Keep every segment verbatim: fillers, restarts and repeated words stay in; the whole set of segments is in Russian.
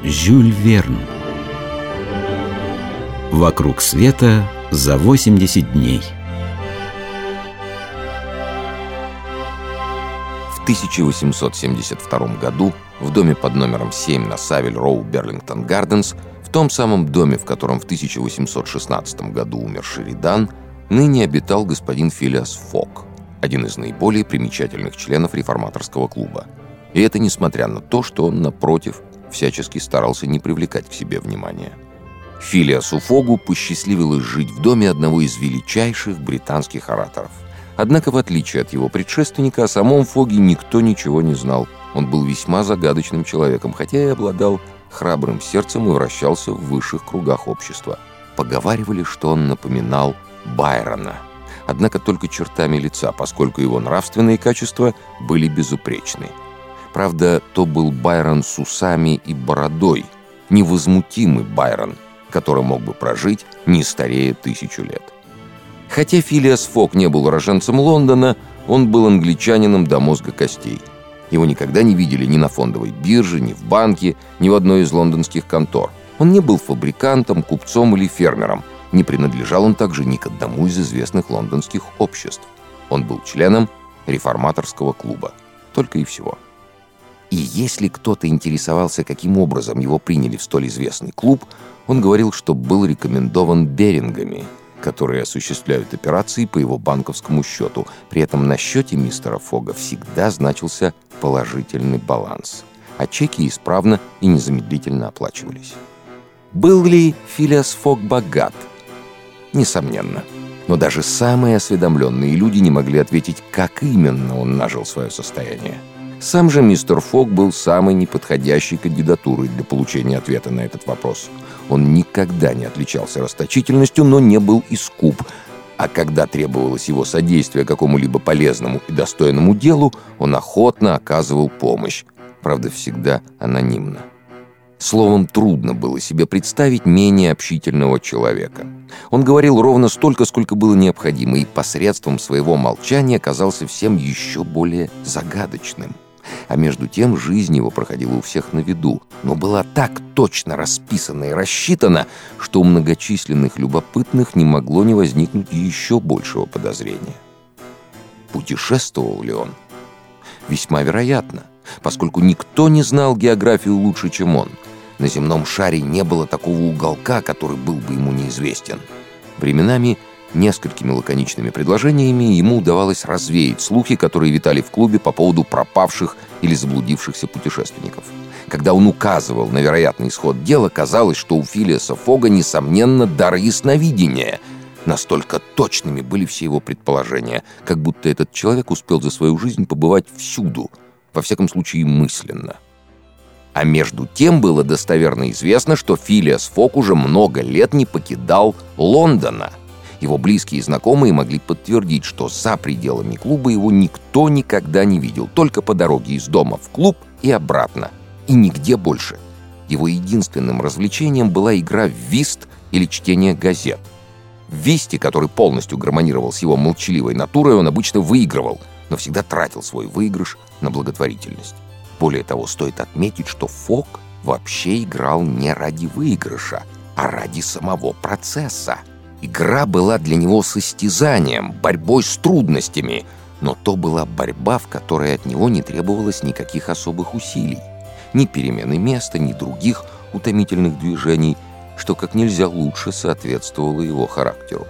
Жюль Верн. «Вокруг света за восемьдесят дней». В тысяча восемьсот семьдесят втором году в доме под номером семь на Савиль-Роу, Берлингтон-Гарденс, в том самом доме, в котором в тысяча восемьсот шестнадцатом году умер Шеридан, ныне обитал господин Филиас Фок, один из наиболее примечательных членов реформаторского клуба. И это несмотря на то, что он, напротив, всячески старался не привлекать к себе внимания. Филиасу Фогу посчастливилось жить в доме одного из величайших британских ораторов. Однако, в отличие от его предшественника, о самом Фоге никто ничего не знал. Он был весьма загадочным человеком, хотя и обладал храбрым сердцем и вращался в высших кругах общества. Поговаривали, что он напоминал Байрона, однако только чертами лица, поскольку его нравственные качества были безупречны. Правда, то был Байрон с усами и бородой, невозмутимый Байрон, который мог бы прожить не старее тысячу лет. Хотя Филиас Фок не был уроженцем Лондона, он был англичанином до мозга костей. Его никогда не видели ни на фондовой бирже, ни в банке, ни в одной из лондонских контор. Он не был фабрикантом, купцом или фермером. Не принадлежал он также ни к одному из известных лондонских обществ. Он был членом реформаторского клуба. Только и всего. И если кто-то интересовался, каким образом его приняли в столь известный клуб, он говорил, что был рекомендован Берингами, которые осуществляют операции по его банковскому счету. При этом на счете мистера Фога всегда значился положительный баланс, а чеки исправно и незамедлительно оплачивались. Был ли Филиас Фок богат? Несомненно. Но даже самые осведомленные люди не могли ответить, как именно он нажил свое состояние. Сам же мистер Фок был самой неподходящей кандидатурой для получения ответа на этот вопрос. Он никогда не отличался расточительностью, но не был и скуп. А когда требовалось его содействие какому-либо полезному и достойному делу, он охотно оказывал помощь, правда, всегда анонимно. Словом, трудно было себе представить менее общительного человека. Он говорил ровно столько, сколько было необходимо, и посредством своего молчания казался всем еще более загадочным. А между тем жизнь его проходила у всех на виду, но была так точно расписана и рассчитана, что у многочисленных любопытных не могло не возникнуть еще большего подозрения. Путешествовал ли он? Весьма вероятно, поскольку никто не знал географию лучше, чем он. На земном шаре не было такого уголка, который был бы ему неизвестен. Временами, несколькими лаконичными предложениями ему удавалось развеять слухи, которые витали в клубе по поводу пропавших или заблудившихся путешественников. Когда он указывал на вероятный исход дела, казалось, что у Филиаса Фога, несомненно, дар ясновидения. Настолько точными были все его предположения, как будто этот человек успел за свою жизнь побывать всюду, во всяком случае мысленно. А между тем было достоверно известно, что Филиас Фок уже много лет не покидал Лондона. Его близкие и знакомые могли подтвердить, что за пределами клуба его никто никогда не видел, только по дороге из дома в клуб и обратно, и нигде больше. Его единственным развлечением была игра в вист или чтение газет. В висте, который полностью гармонировал с его молчаливой натурой, он обычно выигрывал, но всегда тратил свой выигрыш на благотворительность. Более того, стоит отметить, что Фок вообще играл не ради выигрыша, а ради самого процесса. Игра была для него состязанием, борьбой с трудностями, но то была борьба, в которой от него не требовалось никаких особых усилий, ни перемены места, ни других утомительных движений, что как нельзя лучше соответствовало его характеру.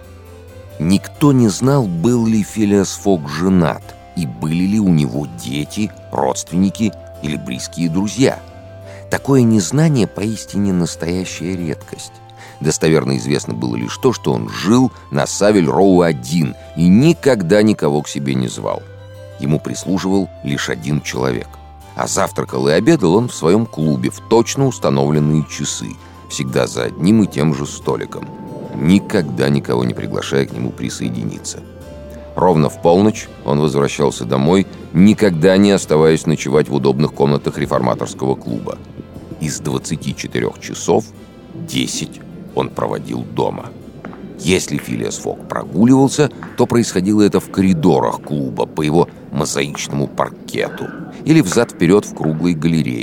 Никто не знал, был ли Филиас Фок женат, и были ли у него дети, родственники или близкие друзья. Такое незнание поистине настоящая редкость. Достоверно известно было лишь то, что он жил на Савиль-Роу один и никогда никого к себе не звал. Ему прислуживал лишь один человек. А завтракал и обедал он в своем клубе в точно установленные часы, всегда за одним и тем же столиком, никогда никого не приглашая к нему присоединиться. Ровно в полночь он возвращался домой, никогда не оставаясь ночевать в удобных комнатах реформаторского клуба. Из двадцати четырёх часов десять он проводил дома. Если Филиас Фок прогуливался, то происходило это в коридорах клуба по его мозаичному паркету или взад-вперед в круглой галерее,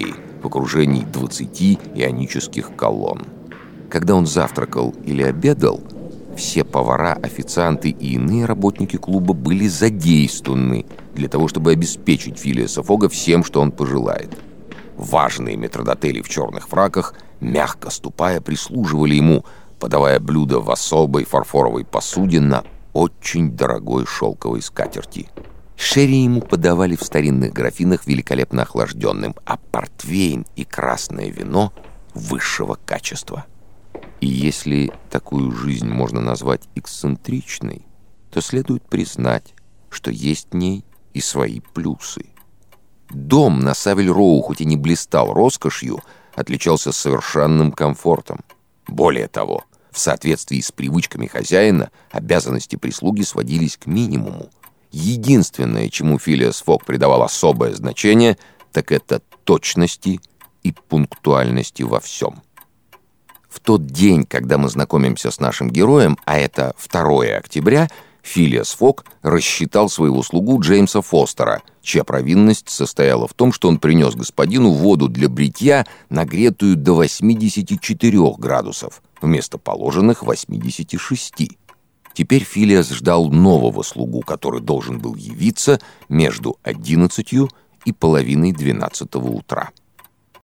в окружении двадцати ионических колонн. Когда он завтракал или обедал, все повара, официанты и иные работники клуба были задействованы для того, чтобы обеспечить Филиаса Фога всем, что он пожелает. Важные метрдотели в черных фраках, мягко ступая, прислуживали ему, подавая блюда в особой фарфоровой посуде на очень дорогой шелковой скатерти. Шерри ему подавали в старинных графинах великолепно охлажденным, а портвейн и красное вино высшего качества. И если такую жизнь можно назвать эксцентричной, то следует признать, что есть в ней и свои плюсы. Дом на Савиль-Роу, хоть и не блистал роскошью, отличался совершенным комфортом. Более того, в соответствии с привычками хозяина, обязанности прислуги сводились к минимуму. Единственное, чему Филиас Фог придавал особое значение, так это точности и пунктуальности во всем. В тот день, когда мы знакомимся с нашим героем, а это второго октября, Филиас Фог рассчитал своего слугу Джеймса Фостера, чья провинность состояла в том, что он принес господину воду для бритья, нагретую до восьмидесяти четырёх градусов, вместо положенных восьмидесяти шести. Теперь Филиас ждал нового слугу, который должен был явиться между одиннадцатью и половиной двенадцатого утра.